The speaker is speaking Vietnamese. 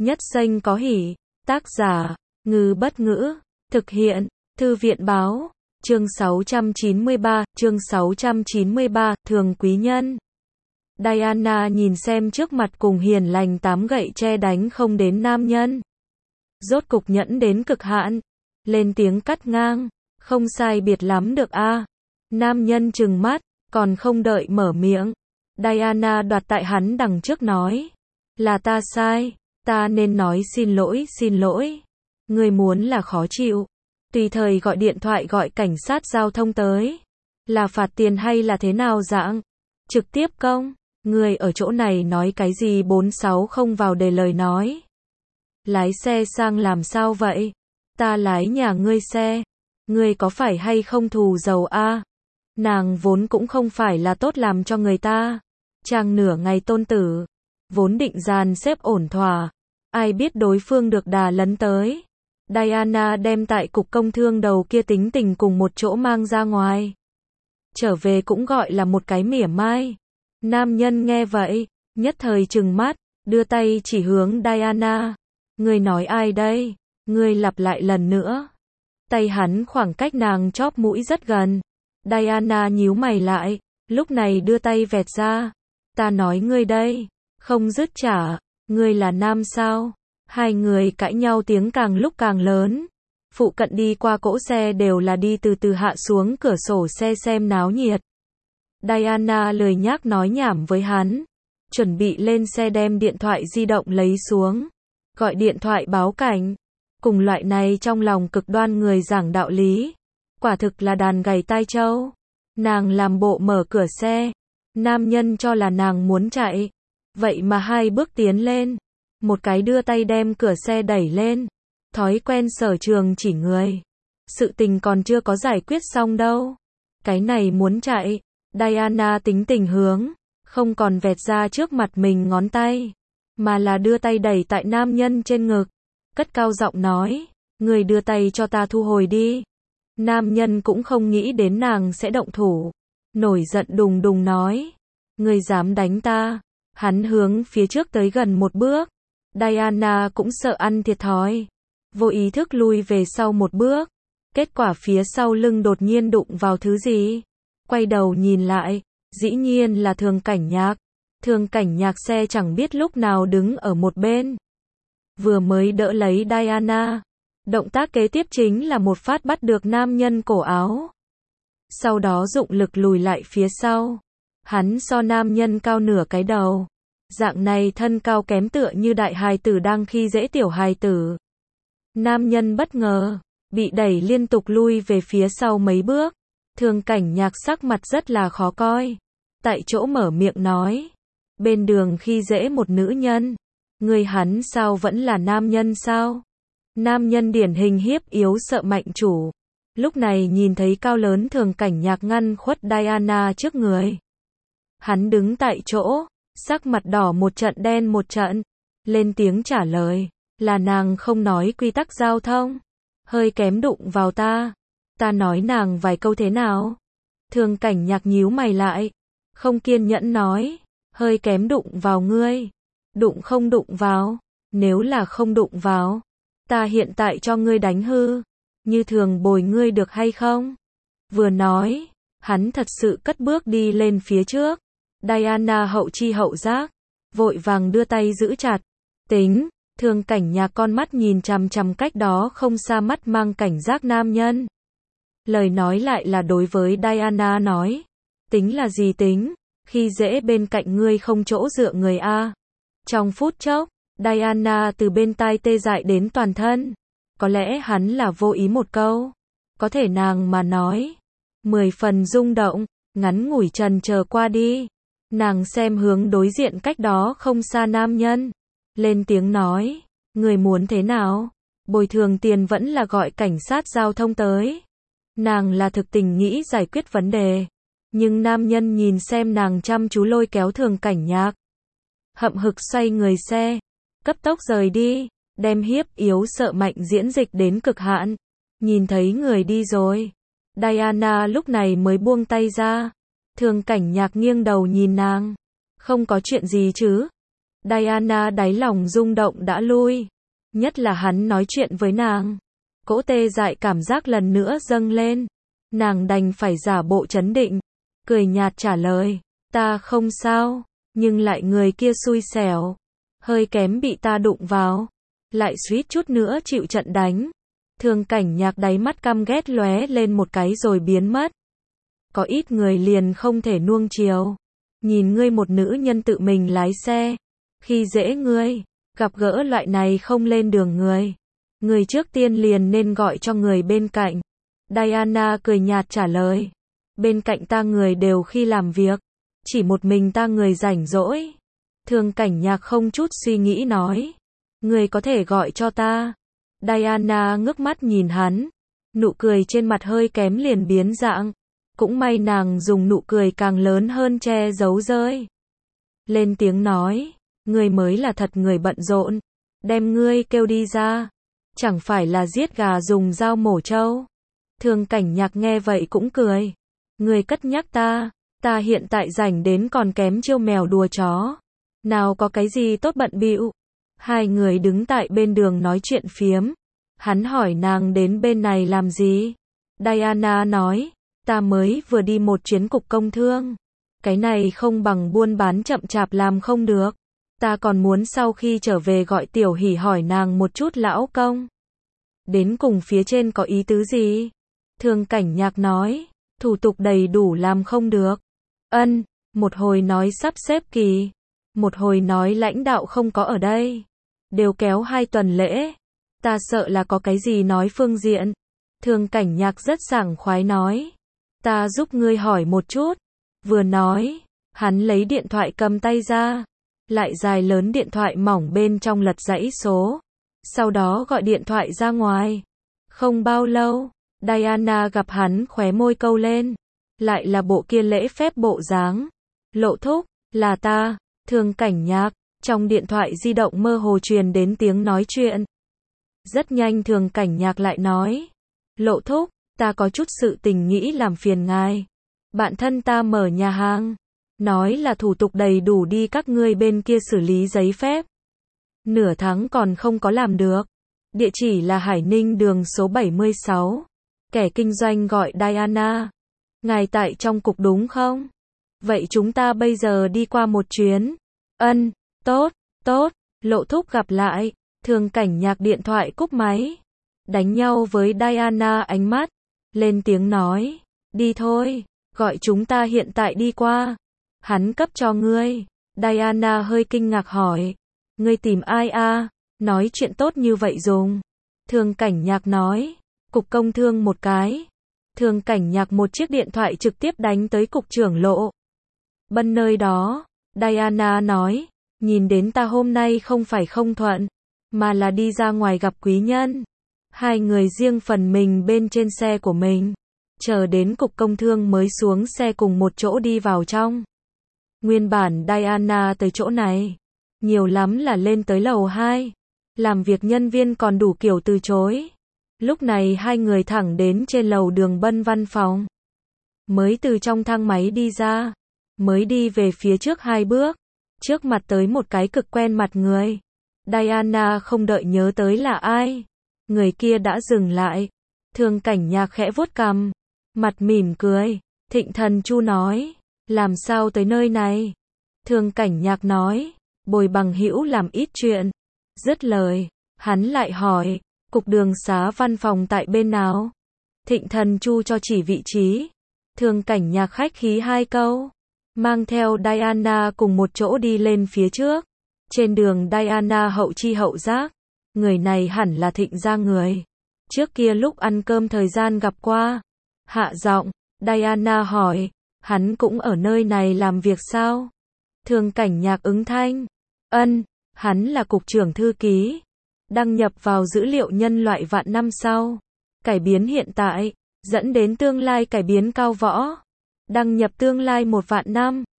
Nhất Xanh có hỉ. Tác giả, Ngư Bất Ngữ. Thực hiện, Thư viện Báo. Chương 693, Thường Quý Nhân. Diana nhìn xem trước mặt cùng hiền lành 8 gậy tre đánh không đến nam nhân. Rốt cục nhẫn đến cực hạn. Lên tiếng cắt ngang. Không sai biệt lắm được a. Nam nhân trừng mắt, còn không đợi mở miệng. Diana đoạt tại hắn đằng trước nói. Là ta sai, ta nên nói xin lỗi. Ngươi muốn là khó chịu. Tùy thời gọi điện thoại gọi cảnh sát giao thông tới. Là phạt tiền hay là thế nào dạng? Trực tiếp công. Ngươi ở chỗ này nói cái gì 46 không vào đề lời nói. Lái xe sang làm sao vậy? Ta lái nhà ngươi xe. Ngươi có phải hay không thù dầu a? Nàng vốn cũng không phải là tốt làm cho người ta. Chàng nửa ngày tôn tử. Vốn định dàn xếp ổn thỏa. Ai biết đối phương được đà lấn tới. Diana đem tại cục công thương đầu kia tính tình cùng một chỗ mang ra ngoài. Trở về cũng gọi là một cái mỉa mai. Nam nhân nghe vậy, nhất thời trừng mắt, đưa tay chỉ hướng Diana. Ngươi nói ai đây? Ngươi lặp lại lần nữa. Tay hắn khoảng cách nàng chóp mũi rất gần. Diana nhíu mày lại, lúc này đưa tay vẹt ra. Ta nói ngươi đây, không dứt trả, ngươi là nam sao? Hai người cãi nhau tiếng càng lúc càng lớn. Phụ cận đi qua cỗ xe đều là đi từ từ hạ xuống cửa sổ xe xem náo nhiệt. Diana lười nhác nói nhảm với hắn. Chuẩn bị lên xe đem điện thoại di động lấy xuống. Gọi điện thoại báo cảnh. Cùng loại này trong lòng cực đoan người giảng đạo lý. Quả thực là đàn gầy tai trâu. Nàng làm bộ mở cửa xe. Nam nhân cho là nàng muốn chạy. Vậy mà hai bước tiến lên. Một cái đưa tay đem cửa xe đẩy lên. Thói quen sở trường chỉ người. Sự tình còn chưa có giải quyết xong đâu. Cái này muốn chạy. Diana tính tình hướng. Không còn vẹt ra trước mặt mình ngón tay. Mà là đưa tay đẩy tại nam nhân trên ngực. Cất cao giọng nói. Người đưa tay cho ta thu hồi đi. Nam nhân cũng không nghĩ đến nàng sẽ động thủ. Nổi giận đùng đùng nói. Người dám đánh ta. Hắn hướng phía trước tới gần một bước. Diana cũng sợ ăn thiệt thòi. Vô ý thức lui về sau một bước. Kết quả phía sau lưng đột nhiên đụng vào thứ gì. Quay đầu nhìn lại. Dĩ nhiên là Thường Cảnh Nhạc. Thường Cảnh Nhạc xe chẳng biết lúc nào đứng ở một bên. Vừa mới đỡ lấy Diana. Động tác kế tiếp chính là một phát bắt được nam nhân cổ áo. Sau đó dụng lực lùi lại phía sau. Hắn so nam nhân cao nửa cái đầu. Dạng này thân cao kém tựa như đại hài tử đang khi dễ tiểu hài tử. Nam nhân bất ngờ, bị đẩy liên tục lui về phía sau mấy bước. Thường Cảnh Nhạc sắc mặt rất là khó coi. Tại chỗ mở miệng nói. Bên đường khi dễ một nữ nhân. Người hắn sao vẫn là nam nhân sao? Nam nhân điển hình hiếp yếu sợ mạnh chủ. Lúc này nhìn thấy cao lớn Thường Cảnh Nhạc ngăn khuất Diana trước người. Hắn đứng tại chỗ, sắc mặt đỏ một trận đen một trận. Lên tiếng trả lời, là nàng không nói quy tắc giao thông. Hơi kém đụng vào ta. Ta nói nàng vài câu thế nào? Thường Cảnh Nhạc nhíu mày lại. Không kiên nhẫn nói, hơi kém đụng vào ngươi. Đụng không đụng vào? Nếu là không đụng vào, ta hiện tại cho ngươi đánh hư. Như thường bồi ngươi được hay không? Vừa nói, hắn thật sự cất bước đi lên phía trước. Diana hậu chi hậu giác, vội vàng đưa tay giữ chặt. Tính, Thường Cảnh Nhạc con mắt nhìn chằm chằm cách đó không xa mắt mang cảnh giác nam nhân. Lời nói lại là đối với Diana nói. Tính là gì tính? Khi dễ bên cạnh ngươi không chỗ dựa người a. Trong phút chốc, Diana từ bên tai tê dại đến toàn thân. Có lẽ hắn là vô ý một câu. Có thể nàng mà nói. 10 phần rung động, ngắn ngủi trần chờ qua đi. Nàng xem hướng đối diện cách đó không xa nam nhân. Lên tiếng nói. Người muốn thế nào? Bồi thường tiền vẫn là gọi cảnh sát giao thông tới. Nàng là thực tình nghĩ giải quyết vấn đề. Nhưng nam nhân nhìn xem nàng chăm chú lôi kéo Thường Cảnh Nhạc. Hậm hực xoay người xe. Cấp tốc rời đi. Đem hiếp yếu sợ mạnh diễn dịch đến cực hạn. Nhìn thấy người đi rồi. Diana lúc này mới buông tay ra. Thường Cảnh Nhạc nghiêng đầu nhìn nàng. Không có chuyện gì chứ? Diana đáy lòng rung động đã lui. Nhất là hắn nói chuyện với nàng. Cỗ tê dại cảm giác lần nữa dâng lên. Nàng đành phải giả bộ trấn định. Cười nhạt trả lời. Ta không sao. Nhưng lại người kia xui xẻo. Hơi kém bị ta đụng vào. Lại suýt chút nữa chịu trận đánh. Thường Cảnh Nhạc đáy mắt căm ghét lóe lên một cái rồi biến mất. Có ít người liền không thể nuông chiều. Nhìn ngươi một nữ nhân tự mình lái xe. Khi dễ ngươi. Gặp gỡ loại này không lên đường người. Người trước tiên liền nên gọi cho người bên cạnh. Diana cười nhạt trả lời. Bên cạnh ta người đều khi làm việc. Chỉ một mình ta người rảnh rỗi. Thường Cảnh Nhạc không chút suy nghĩ nói. Người có thể gọi cho ta. Diana ngước mắt nhìn hắn. Nụ cười trên mặt hơi kém liền biến dạng. Cũng may nàng dùng nụ cười càng lớn hơn che giấu rơi. Lên tiếng nói. Ngươi mới là thật người bận rộn. Đem ngươi kêu đi ra. Chẳng phải là giết gà dùng dao mổ trâu. Thường Cảnh Nhạc nghe vậy cũng cười. Ngươi cất nhắc ta. Ta hiện tại rảnh đến còn kém chiêu mèo đùa chó. Nào có cái gì tốt bận bịu. Hai người đứng tại bên đường nói chuyện phiếm. Hắn hỏi nàng đến bên này làm gì. Diana nói. Ta mới vừa đi một chuyến cục công thương. Cái này không bằng buôn bán chậm chạp làm không được. Ta còn muốn sau khi trở về gọi Tiểu Hỷ hỏi nàng một chút lão công. Đến cùng phía trên có ý tứ gì? Thường Cảnh Nhạc nói. Thủ tục đầy đủ làm không được. Ân, một hồi nói sắp xếp kỳ. Một hồi nói lãnh đạo không có ở đây. Đều kéo 2 tuần lễ. Ta sợ là có cái gì nói phương diện. Thường Cảnh Nhạc rất sảng khoái nói. Ta giúp ngươi hỏi một chút. Vừa nói, hắn lấy điện thoại cầm tay ra. Lại dài lớn điện thoại mỏng bên trong lật dãy số. Sau đó gọi điện thoại ra ngoài. Không bao lâu, Diana gặp hắn khóe môi câu lên. Lại là bộ kia lễ phép bộ dáng. Lộ thúc, là ta, Thường Cảnh Nhạc. Trong điện thoại di động mơ hồ truyền đến tiếng nói chuyện. Rất nhanh Thường Cảnh Nhạc lại nói. Lộ thúc, ta có chút sự tình nghĩ làm phiền ngài. Bạn thân ta mở nhà hàng. Nói là thủ tục đầy đủ đi các ngươi bên kia xử lý giấy phép. Nửa tháng còn không có làm được. Địa chỉ là Hải Ninh đường số 76. Kẻ kinh doanh gọi Diana. Ngài tại trong cục đúng không? Vậy chúng ta bây giờ đi qua một chuyến. Ân, tốt, tốt, Lộ thúc gặp lại. Thường Cảnh Nhạc điện thoại cúp máy. Đánh nhau với Diana ánh mắt. Lên tiếng nói. Đi thôi, gọi chúng ta hiện tại đi qua. Hắn cấp cho ngươi. Diana hơi kinh ngạc hỏi. Ngươi tìm ai a? Nói chuyện tốt như vậy dùng. Thường Cảnh Nhạc nói. Cục công thương một cái. Thường Cảnh Nhạc một chiếc điện thoại trực tiếp đánh tới cục trưởng Lộ Bân nơi đó. Diana nói. Nhìn đến ta hôm nay không phải không thuận. Mà là đi ra ngoài gặp quý nhân. Hai người riêng phần mình bên trên xe của mình. Chờ đến cục công thương mới xuống xe cùng một chỗ đi vào trong. Nguyên bản Diana tới chỗ này. Nhiều lắm là lên tới lầu 2. Làm việc nhân viên còn đủ kiểu từ chối. Lúc này hai người thẳng đến trên lầu Đường Bân văn phòng. Mới từ trong thang máy đi ra. Mới đi về phía trước 2 bước. Trước mặt tới một cái cực quen mặt người. Diana không đợi nhớ tới là ai. Người kia đã dừng lại. Thường Cảnh Nhạc khẽ vuốt cằm. Mặt mỉm cười. Thịnh Thần Chu nói. Làm sao tới nơi này? Thường Cảnh Nhạc nói. Bồi bằng hữu làm ít chuyện. Dứt lời. Hắn lại hỏi. Cục đường xá văn phòng tại bên nào? Thịnh Thần Chu cho chỉ vị trí. Thường Cảnh Nhạc khách khí 2 câu. Mang theo Diana cùng một chỗ đi lên phía trước. Trên đường Diana hậu chi hậu giác. Người này hẳn là Thịnh gia người. Trước kia lúc ăn cơm thời gian gặp qua. Hạ giọng, Diana hỏi. Hắn cũng ở nơi này làm việc sao? Thường Cảnh Nhạc ứng thanh. Ân, hắn là cục trưởng thư ký. Đăng nhập vào dữ liệu nhân loại vạn năm sau. Cải biến hiện tại, dẫn đến tương lai cải biến cao võ. Đăng nhập tương lai 1 vạn năm.